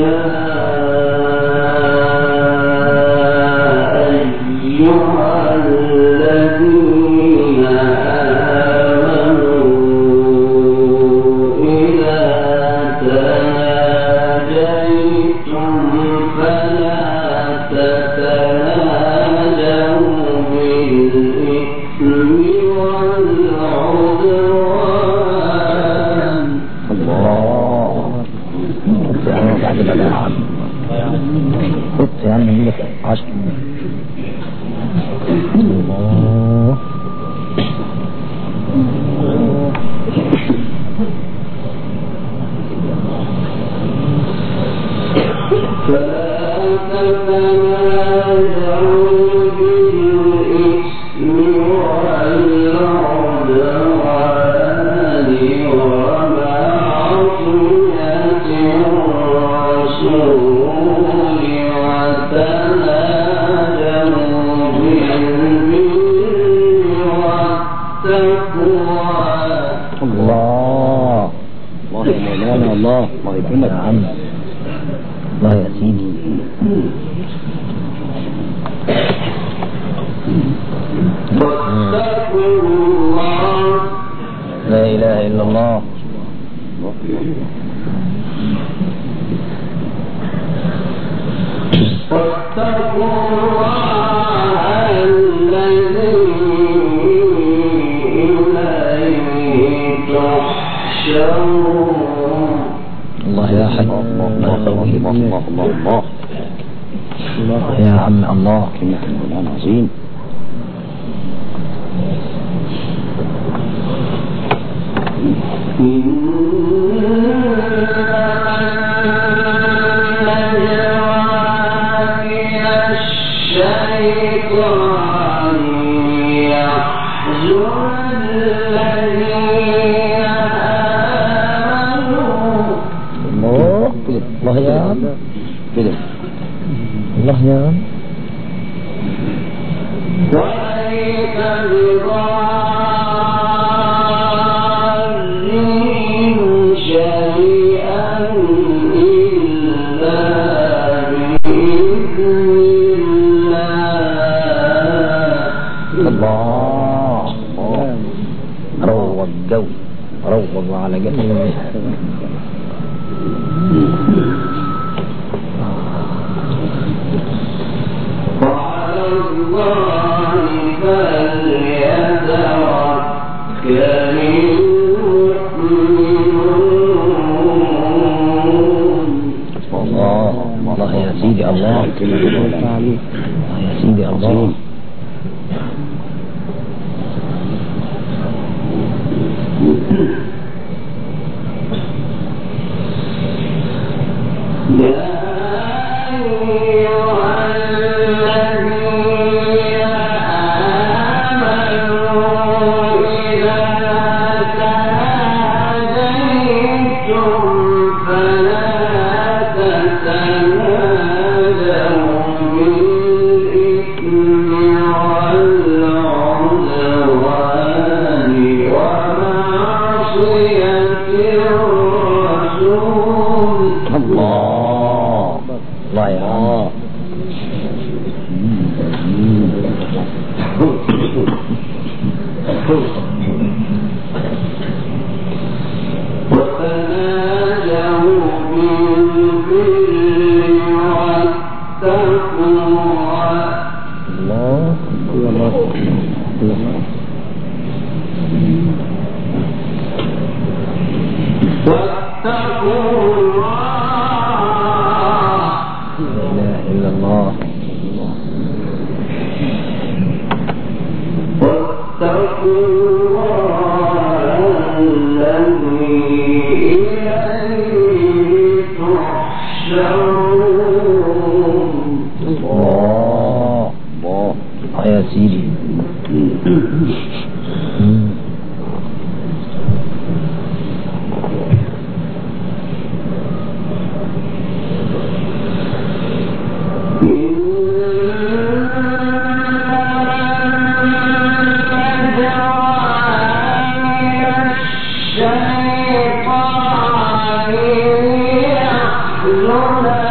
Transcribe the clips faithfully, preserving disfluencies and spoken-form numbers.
الشيطان يحزنك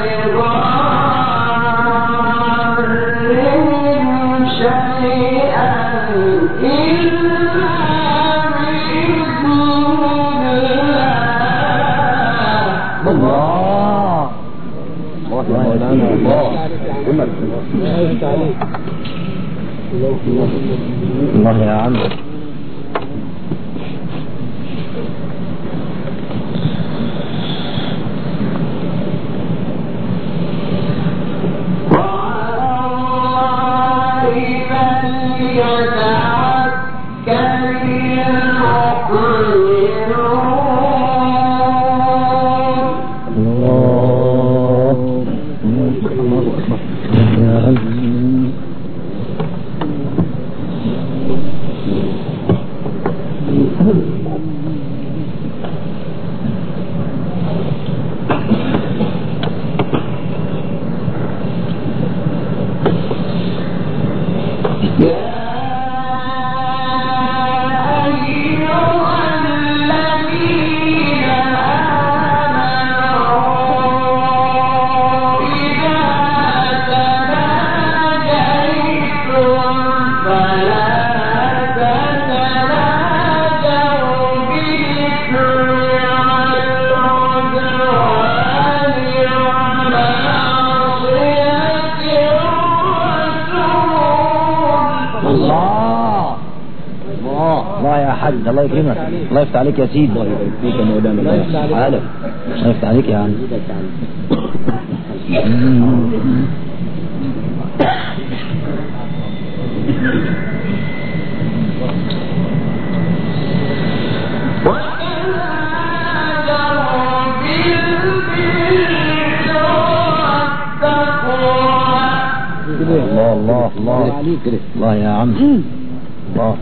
الله يا عم. الله يكرمك، الله يفتح عليك يا سيدي. الله يفتح يا مولانا. الله يفتح عليك. الله يفتح عليك يا عم. الله الله الله الله يا عم. الله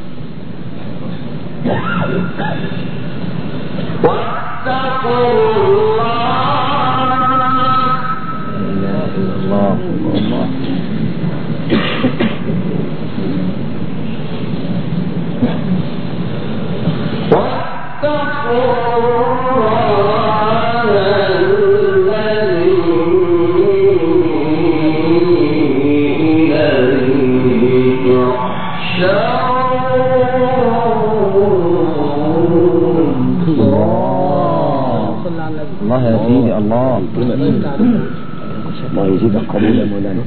واتقوا الله. لا اله الا الله. الله واتقوا الله الذي إليه تحشرون. الله يا سيدي. الله الله يزيدك قبول يا مولانا.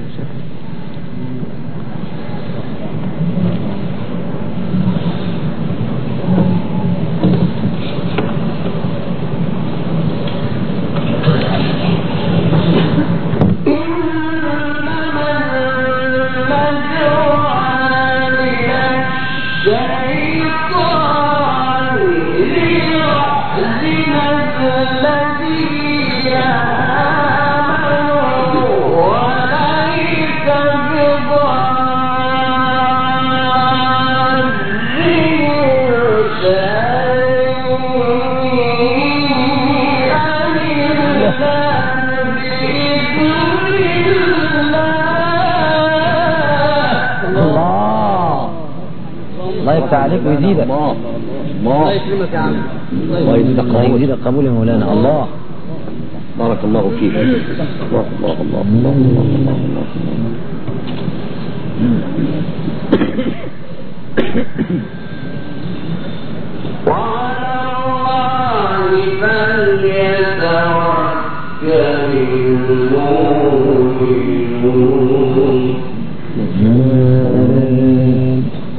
الله يفتح عليك ويزيدك. الله الله يكرمك يا عم. الله يزيدك الله يزيدك قبول يا مولانا. الله بارك الله فيك. الله الله الله الله الله الله. وعلى الله فليتوكل المؤمنون.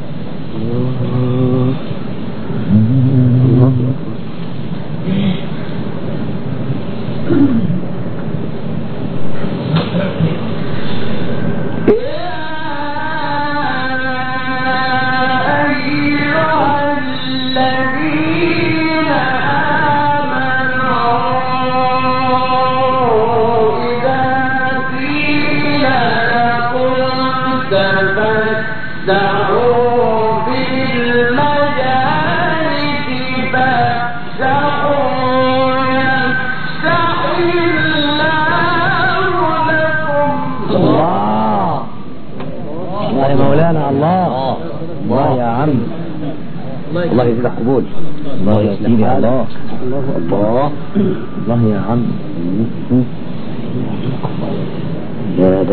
الله يزيد قبول. الله يسلمك. الله الله الله الله يا عم.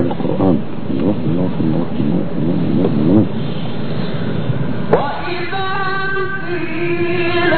القرآن. الله الله الله الله الله الله. وإذا قيل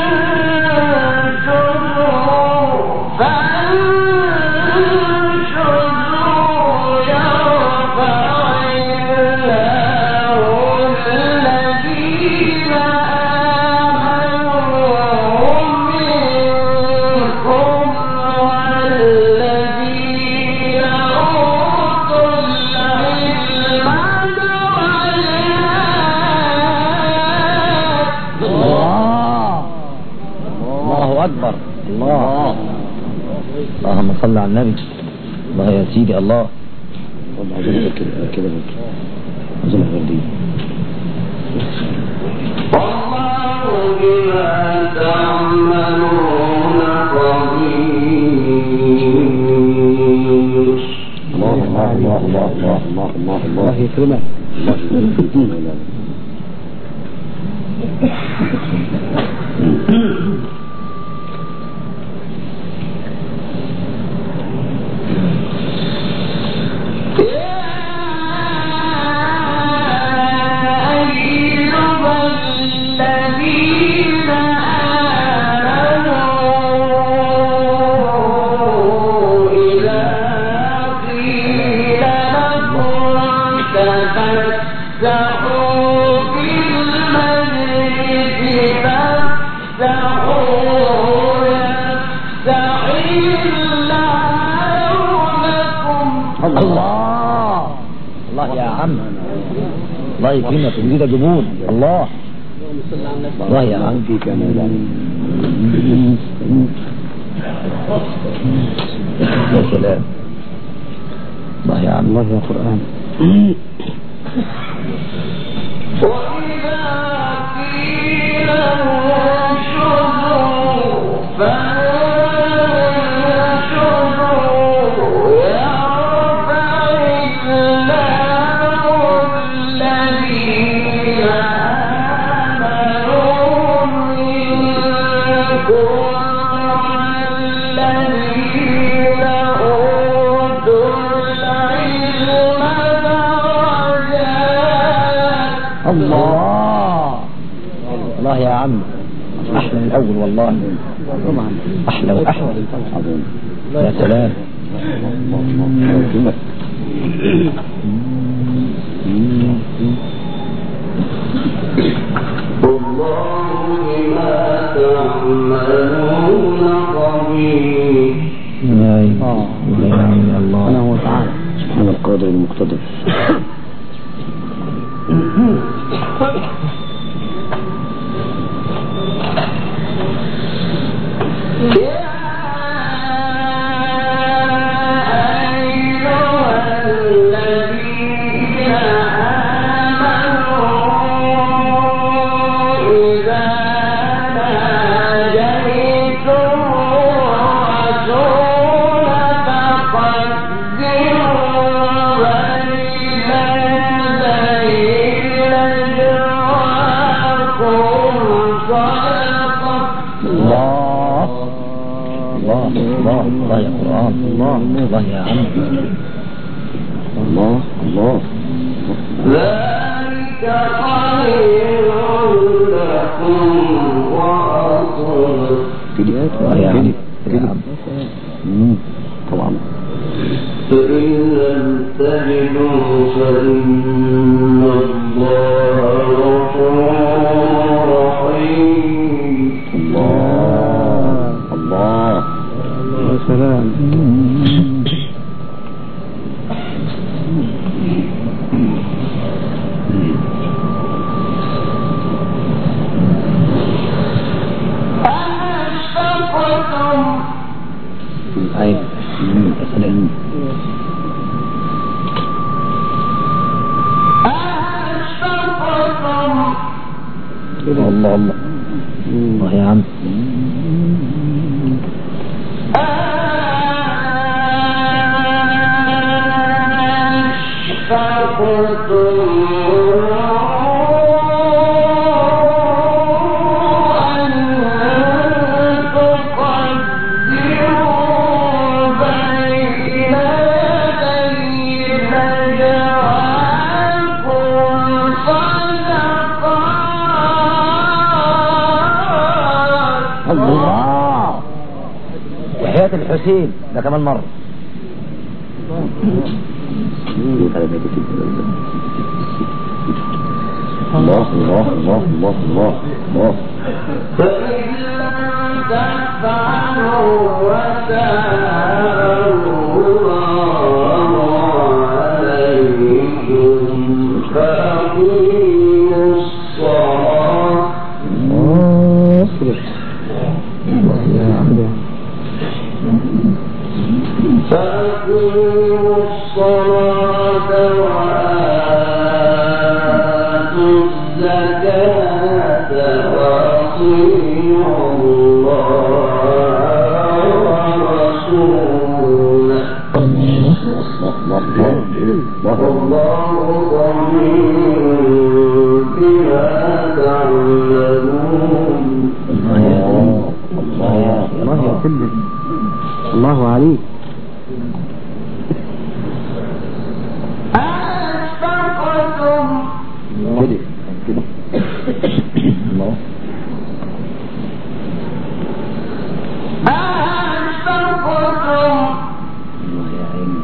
أكبر. الله اللهم صل على النبي. الله يا سيدي الله. والله عايزين كده كده عايزين غير دي. والله بما تعملون خبير. الله الله الله الله الله الله الله الله يكرمك. الله يكرمك. الله يكرمك ويزيد جبون. الله الله يا عم فيك انا لا يا سلام. الله يا عم. الله يا قرآن. وإذا قيل انشزوا الله الله يا عم. أحلى من الأول والله. أحلى وأحلى. يا سلام. والله بما تعملون خبير. الله هو تعالى سبحان القادر المقتدر. الله يا قرآن. الله الله يا عم. الله الله. ذلك خير لكم وأطهر. كده يا عم كده طبعا. فإن لم تجدوا فإن الله غفور رحيم. الله الله يا سلام. أشفقتم أي يا سلام. أشفقتم الله الله الله يا عم. مرتين ده كمان مرة. الله الله الله الله الله الله. فإن لم تفعلوا وتابوا الله عليكم فأقيموا الصلاة. فأقيموا الصلاة وآتوا الزكاة وأطيعوا الله ورسوله والله خبير بما تعملون. الله يا الله يا سلم الله عليك. أشفقتم كده كده الله أشفقتم الله يا عيني.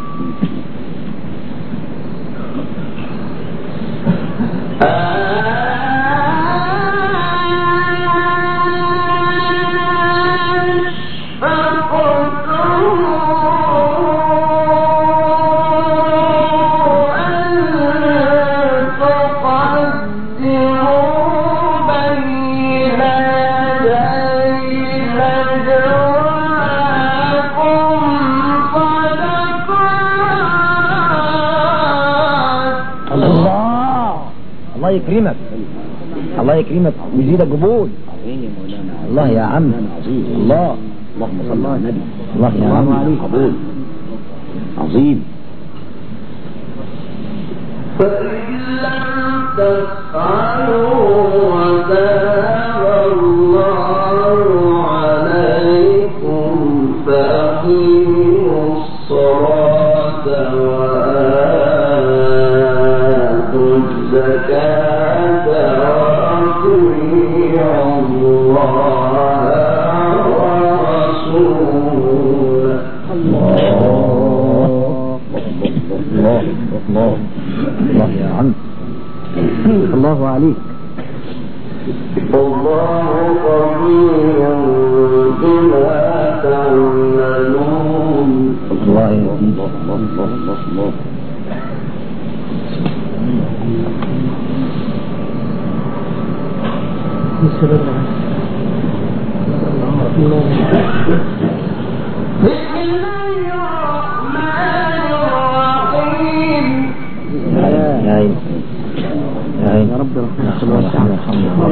الله يكرمك الله يكرمك ويزيدك قبول. الله يا عم الله اللهم صل على النبي. الله يا عم قبول عظيم. فإن لم تفعلوا وتاب الله عليكم فأقيموا الصلاة وآتوا الزكاة وأطيعوا الله ورسوله. الله الله الله الله يا عم الله عليك. والله خبير بما تعملون. الله الله الله الله الله. بسم الله الرحمن الرحيم. يا عين يا عين يا رب رحمة الله وسعنا.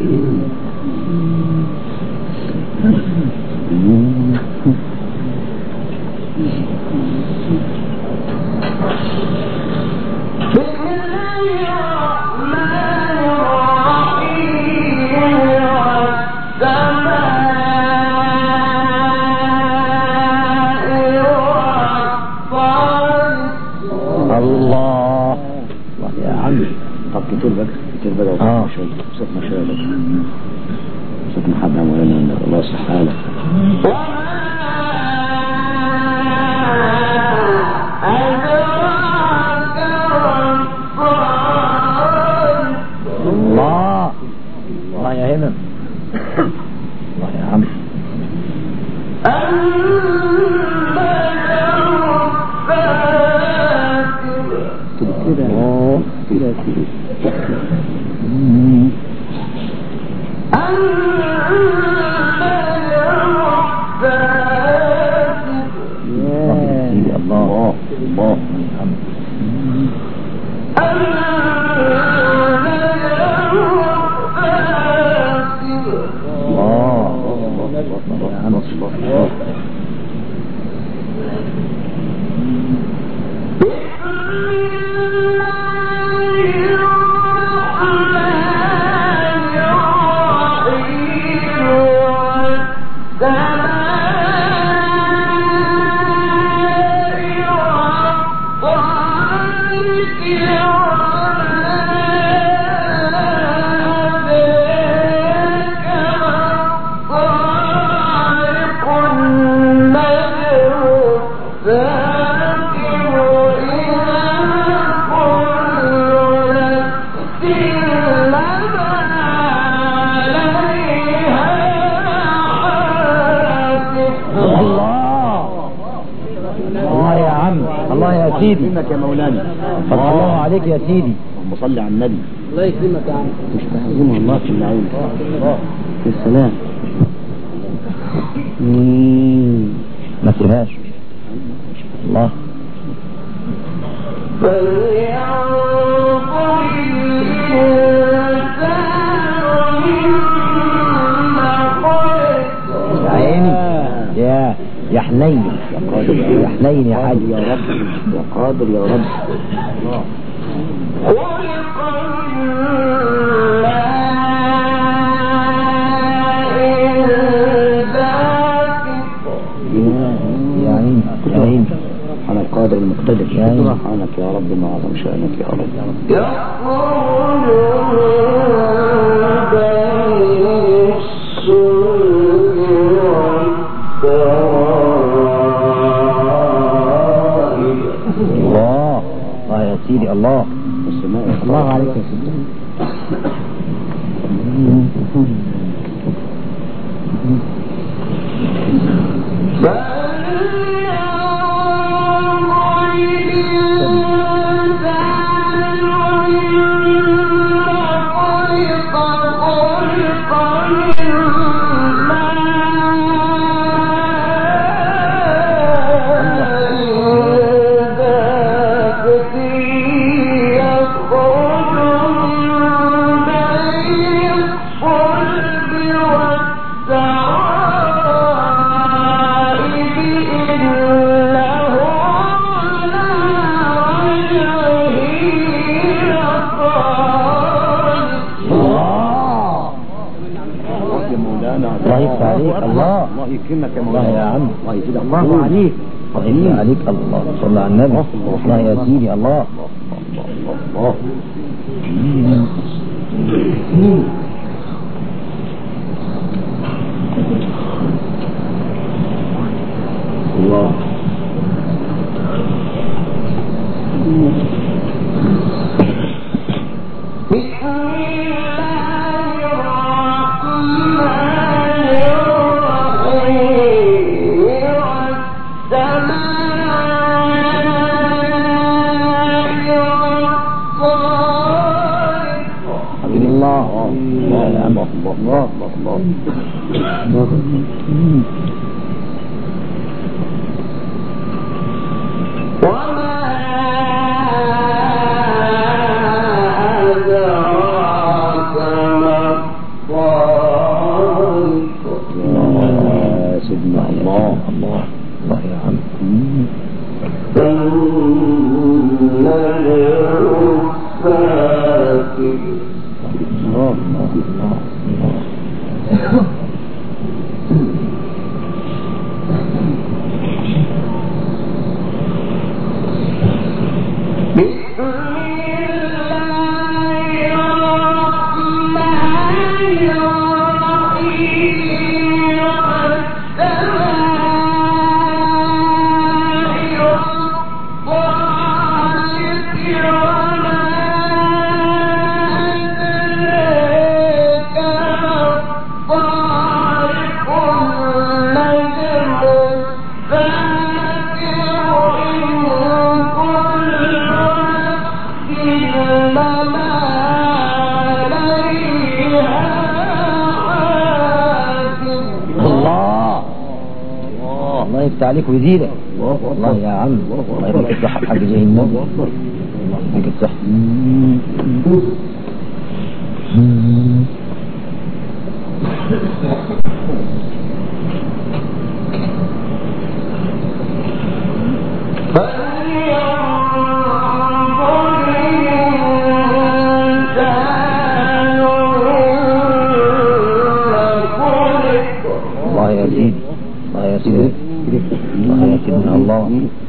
بسم الله الرحمن الرحيم. والسماء الله الله يا عم. طب كتير بقى كتير بقى اه شوي صوت ما شاء الله صوت محمد مولانا الله يصلح حالك. الله الله يا همم الله يا عم. كده اه كده كده الله الله الله يا عم، الله يا سيدي، يكرمك يا مولانا. فتح الله عليك يا سيدي. اللهم صل على النبي. الله يكرمك يا عم. مش فاهمين والله في العين. السلام. ما تسيبهاش. الله. يا عيني يا يا حنين يا حنين يا حاج يا رب يا قادر يا رب. يا عيني يا عيني سبحان القادر المقتدر. سبحانك يا رب ما أعظم شأنك يا رب. الله الله يا سيدي. الله الله عليك يا سيدي. الله يفتح عليك. الله الله يكرمك يا الله مولانا. يا عم. الله يزيدك. الله عليك. الله يفتح عليك. الله صلى على النبي. الله يا سيدي. الله الله الله الله الله الله. سيدنا الله الله الله يا عم. الله الله الله يفتح عليك ويزيدك. الله يا عم. الله يديك الصحة حق جاي النبي. الله يديك الصحة. الله يا سيدي. الله يا سيدي. الله يا سيدنا الله.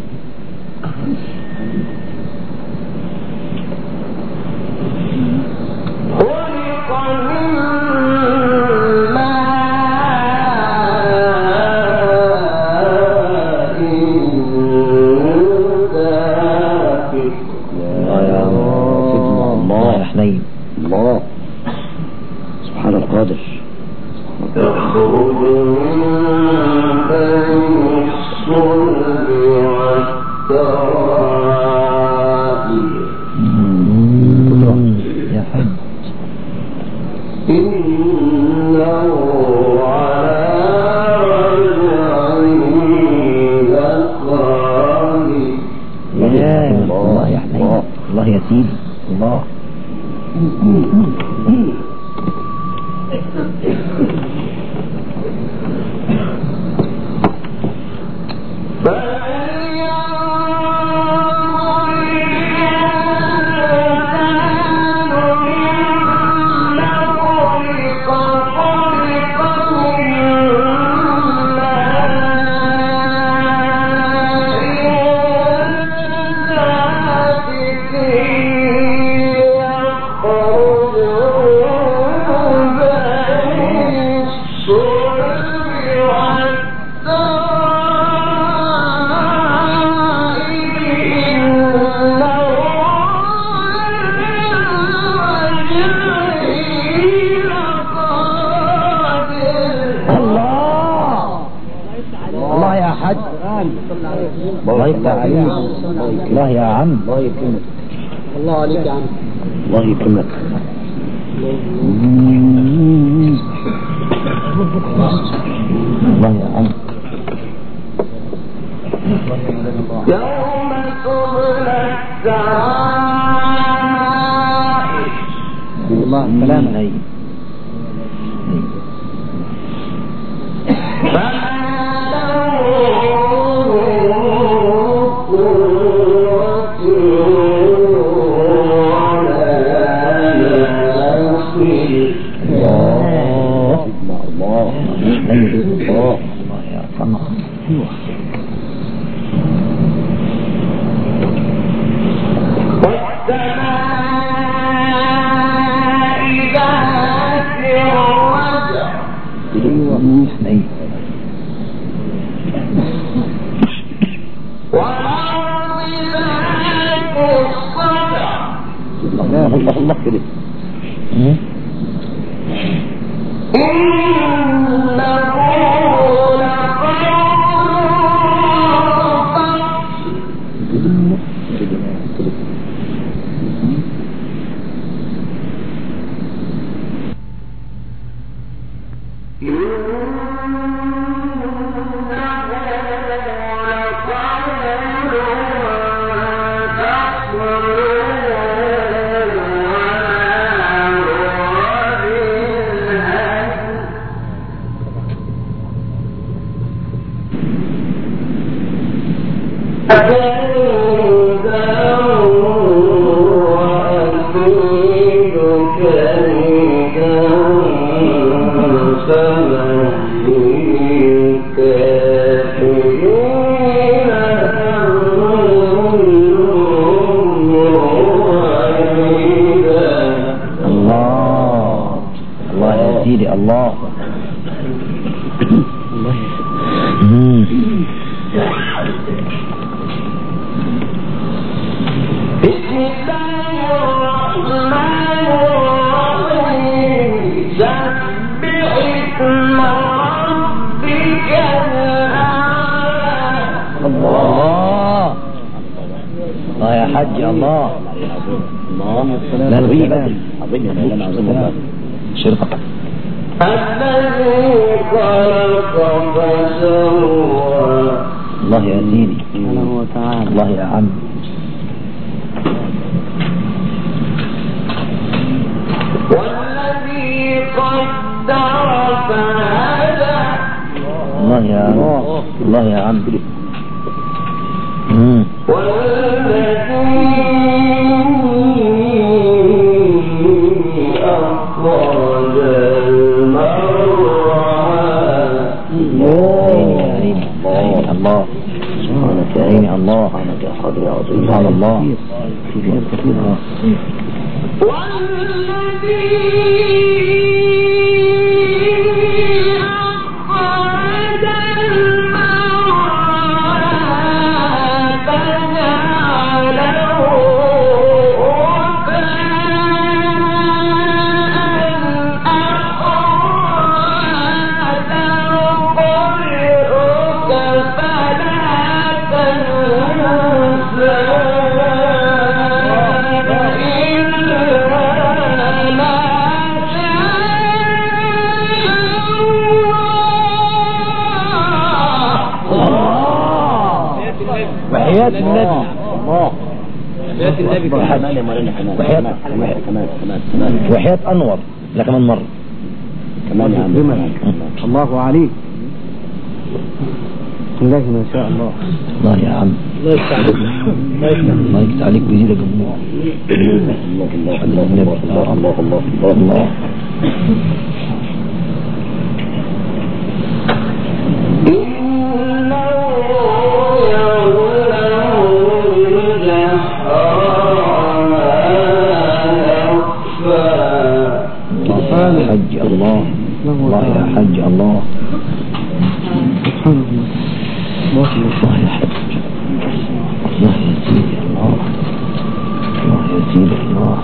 الله سبحان القادر. يخرج من بين الصلب يا حج إنه على يا الله يا حنين الله يا سيدي الله الله يفتح عليك الله يا عم الله يكرمك الله عليك يا عم الله يكرمك الله يا عم يوم تبلى السماء الله سلام عليك الله الله كده فلا تنهى الله حياة النبي كمان يا مولانا كمان وحياة كمان كمان كمان كمان وحياة أنور لا كمان مرة كمان يا عم كمان الله عليك الله ما شاء الله. الله يا عم الله يفتح عليك الله يفتح عليك ويزيدك جمهور. الله الله الله الله الله الله الله الله حج الله الله يا حج الله الله يا حج الله يا سيدي الله الله يا سيدي الله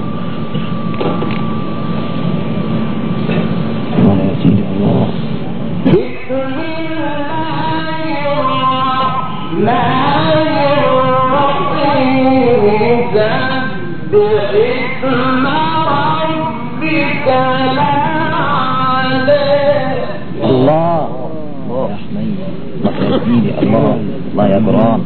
الله يا سيدي الله الله يا حميد الله يا سيدي الله الله يا برام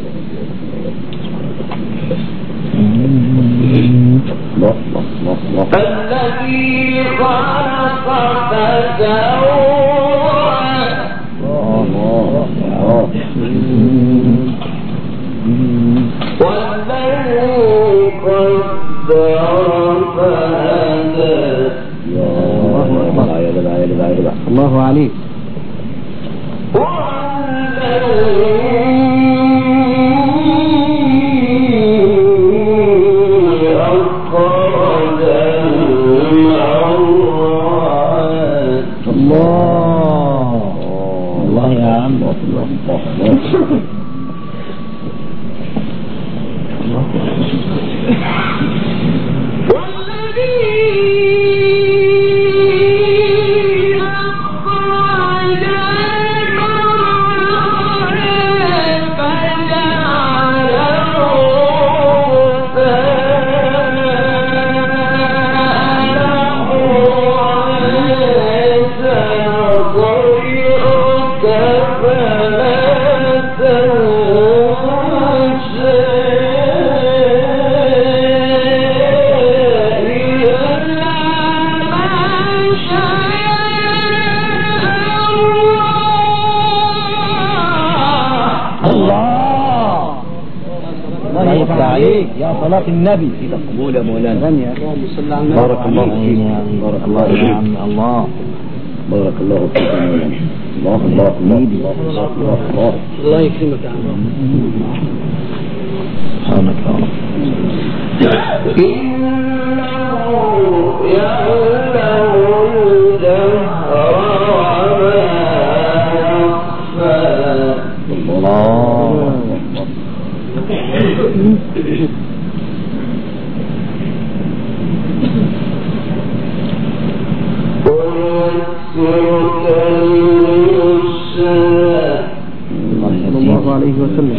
الله الله الله الذي خلق فسوى الله الله والذي قدر فهدى الله يا جدع يا جدع يا جدع الله عليك. الله الله يا عم يا صلاة النبي في تقبول يا مولانا. اللهم صل على النبي. بارك الله فيك بارك الله فيك يا عم الله بارك الله فيك يا مولانا. الله الله الله الله الله الله الله يكرمك يا عم. سبحانك يا رب. الله صلى الله عليه وسلم.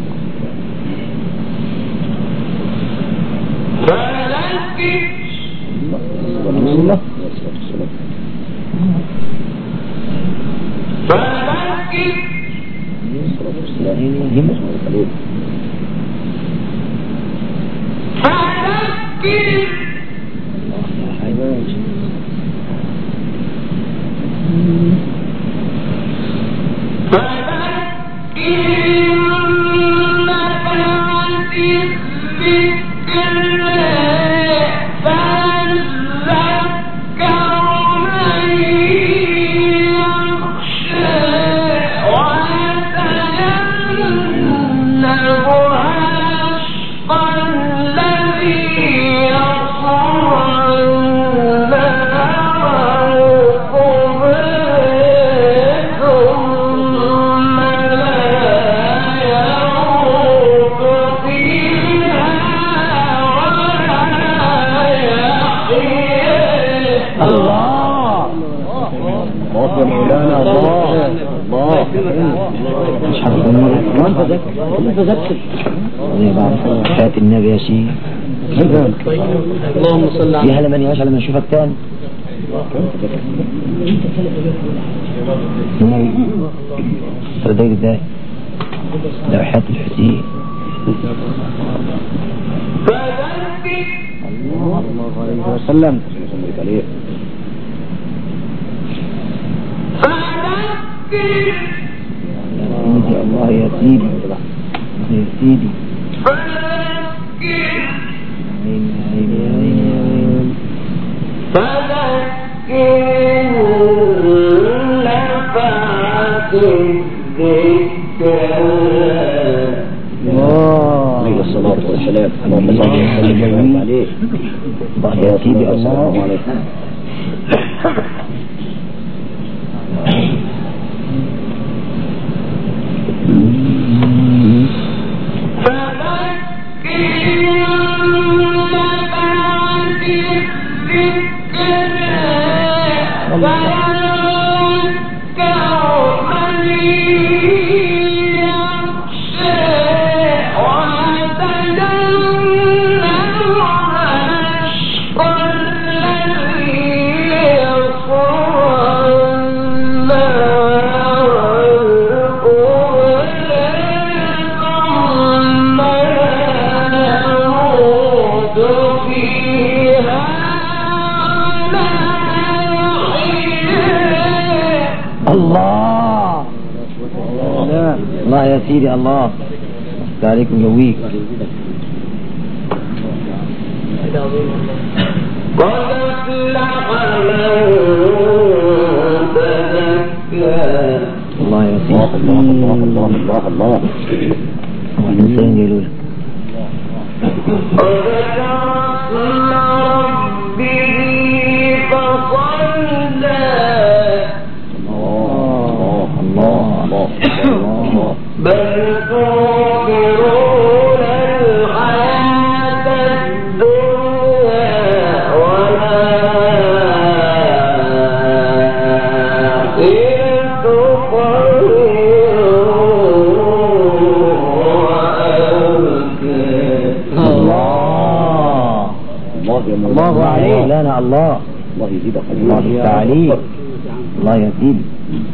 الله حياة النبي يا شيخ. اللهم صل على يا هلا من يعيش على ما نشوفك تاني. النبي رديت ازاي؟ لو حياة الحسين الله عليه وسلم. الله يا سيدي يا سيدي. آمين آمين. فذكر نفعت الذكر. عليه الصلاة والسلام. اللهم صل وسلم عليه. الله يا سيدي الله عليك. الله يا سيدي الله. عليكم جويك. قد أفلح من تزكى. الله يا سيدي الله الله الله الله الله. وإنسان جلول. وذكر اسم ربه فصلى. الله الله الله الله. بل تؤثرون الحياة الدنيا والآخرة خير وأبقى. الله الله عليه لنا الله. الله يزيدك الله يفتح عليك. الله يا سيدي.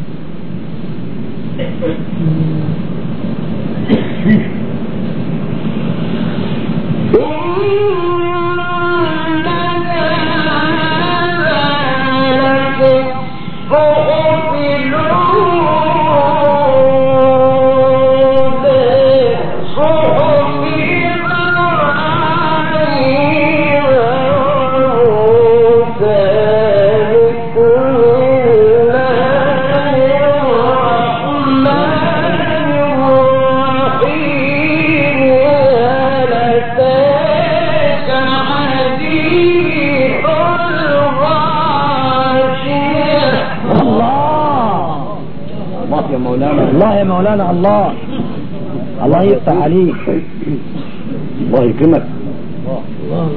الله يا مولانا الله. الله يفتح عليك. الله يكرمك. الله الله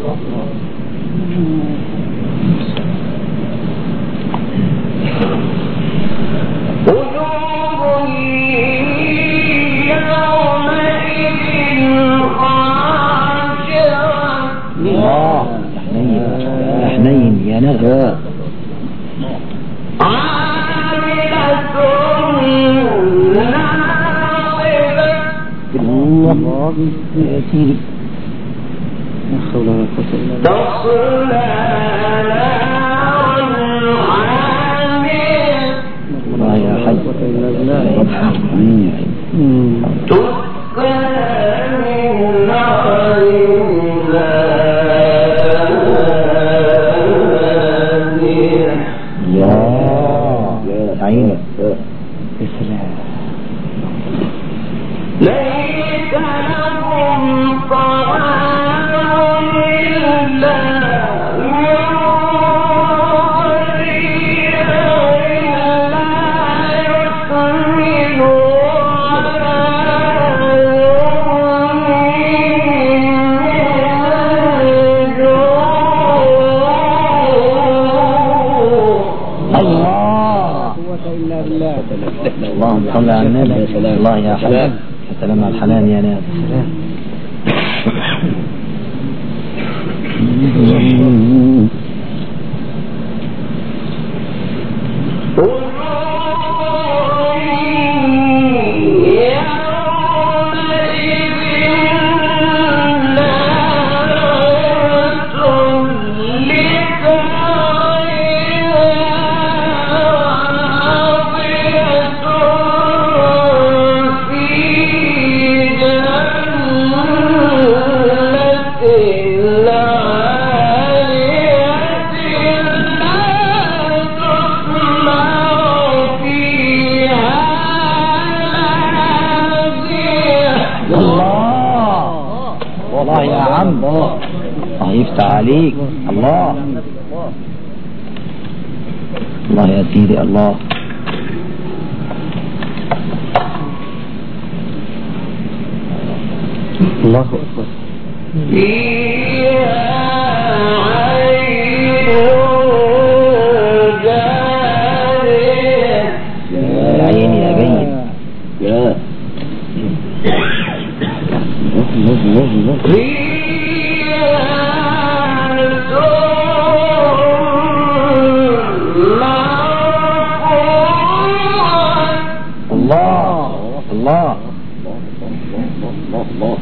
وجوه يومئذ خاشعة. الله حنين حنين يا نغمة. الله يا سيدي. تصلى نارا حامية. الله يا حي. تسقى من نار زانية. يا عيني يا سلام. ليس لهم طعام إلا من ضريع لا يسمن ولا يغني من جوع. الله اللهم صل على النبي. الله يا حلال. سلام على الحنان يا ناس. يومئذ الله يا عم، الله يفتح عليك. الله الله يا سيدي. الله الله أكبر. يا عيني يا جيد. يا الله الله الله الله الله الله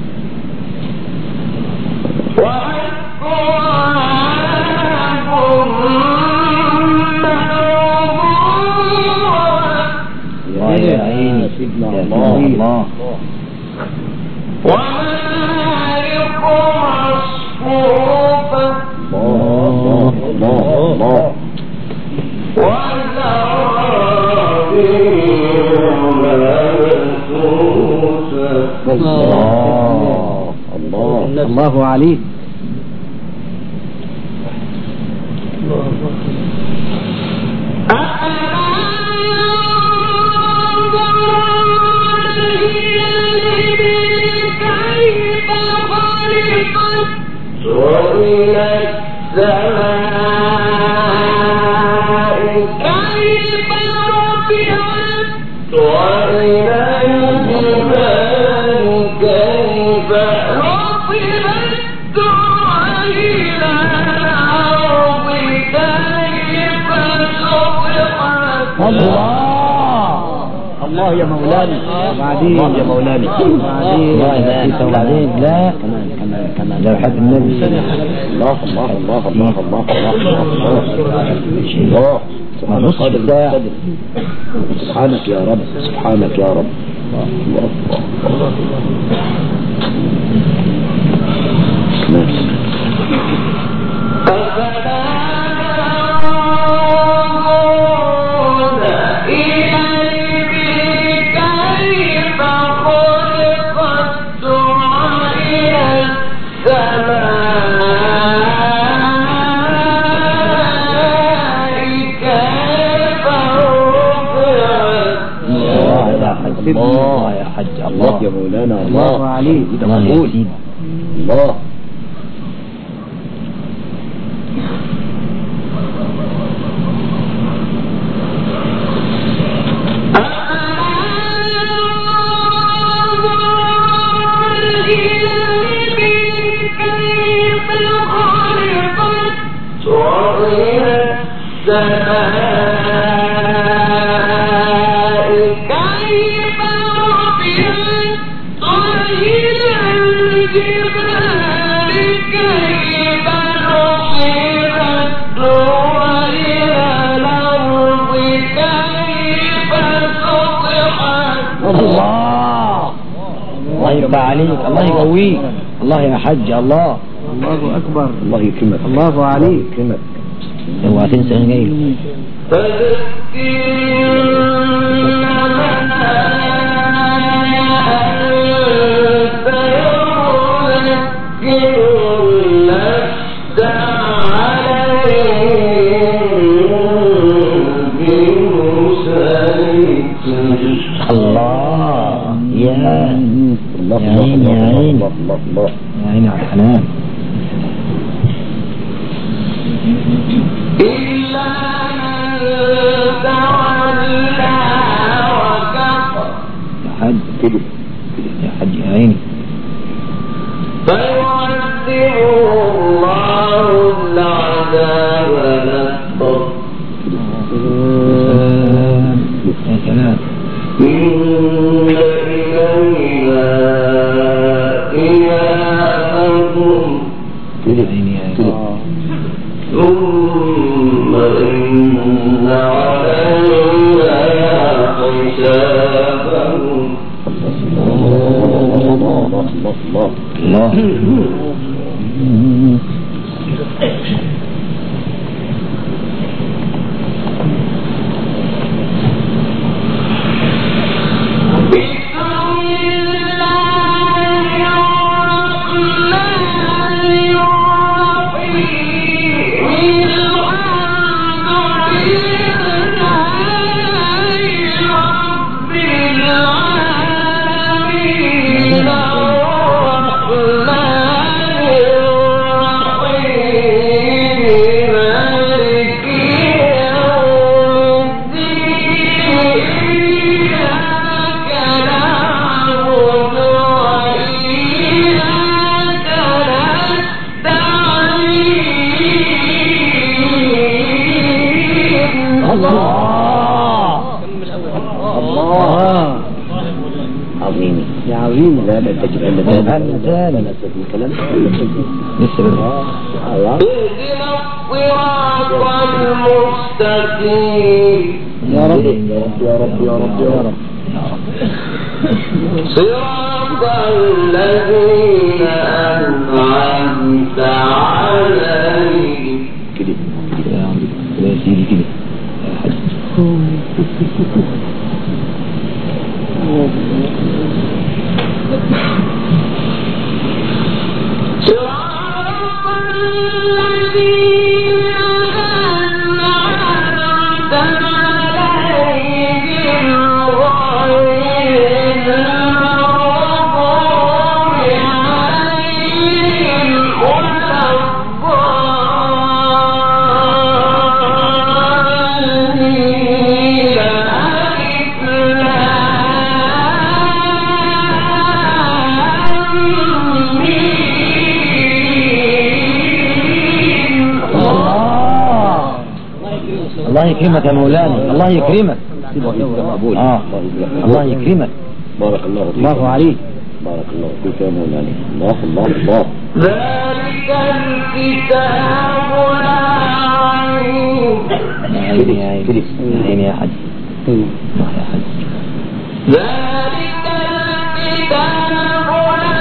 الله يا عيني سيدنا يا الله. الله. الله الله الله الله الله عليك. الله يا مولانا. بعدين الله يا مولانا. بعدين الله يا بعدين. لا كمان كمان كمان لو حد النبي. الله الله الله الله الله الله الله نص الساعة. سبحانك يا رب، سبحانك يا رب. الله الله الله يا حج. الله يا مولانا. الله عليك. الله يا سيدي. الله عليك. الله يقويك. الله يا حج. الله الله أكبر. الله يكرمك. الله عليك. يكرمك. اوعى تنسى انا جاي. الله يا الله يا عيني يا عيني الله الله الله يا عيني على الحنان. إلا من تولى وكفر يا حج كده يا حج يا عيني. فيعذبه الله العذاب الأكبر. يا سلام. إن إلينا إيابهم كده عيني يا عيني. كده ثم إن علينا حسابهم. الله الله الله الله. بسم الله الرحمن تجد أن ثاني ثاني الكلام لسه بالراحة اهدنا الصراط المستقيم يا رب يا رب يا رب يا رب صراط الذين أنعمت عليهم كده يا عم يا سيدي كده يا حاج صراط الذين أنعمت عليهم غير المغضوب عليهم ولا الضالين الله يكرمك يا مولانا الله يكرمك اه الله يكرمك بارك الله فيك الله عليك بارك الله فيك يا مولانا الله الله الله ذلك الكتاب لا ريب يا عيني يا عيني يا حاج الله يا حاج ذلك الكتاب لا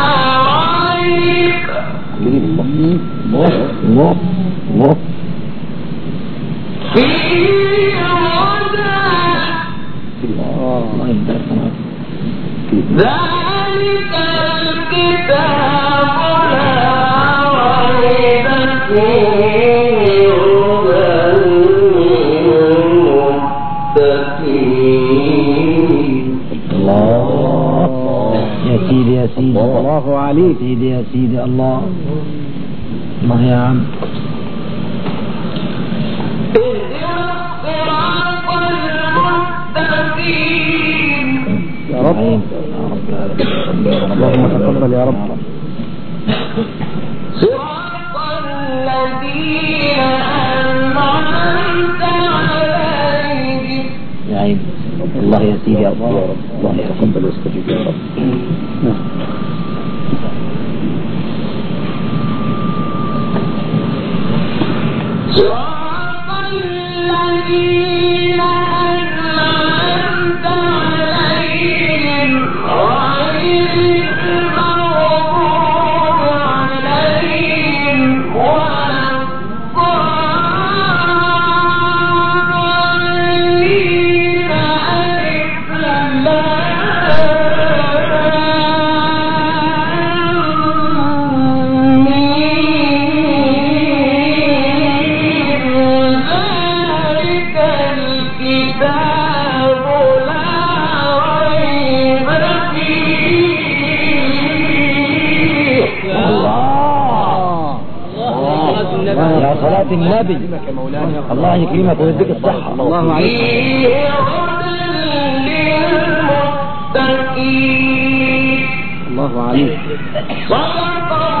ريب الله الله الله فيه هدى الله يبارك ذلك الكتاب لا ريب فيه هدى للمتقين الله يا سيدي يا سيدي الله عليك سيدي يا سيدي الله الله يا عم يا رب اللهم تقبل يا رب صراط الذين أنعمت عليهم يا عيني الله يا سيدي يا رب الله يتقبل ويستجيب يا رب صراط الذين أنعمت عليهم غير المغضوب عليهم ولا الضالين ذلك الكتاب لا ريب فيه يا صلاة النبي الله يكرمك ويديك الصحة الله عليك فيه هدى للمتقين الله عليك صدق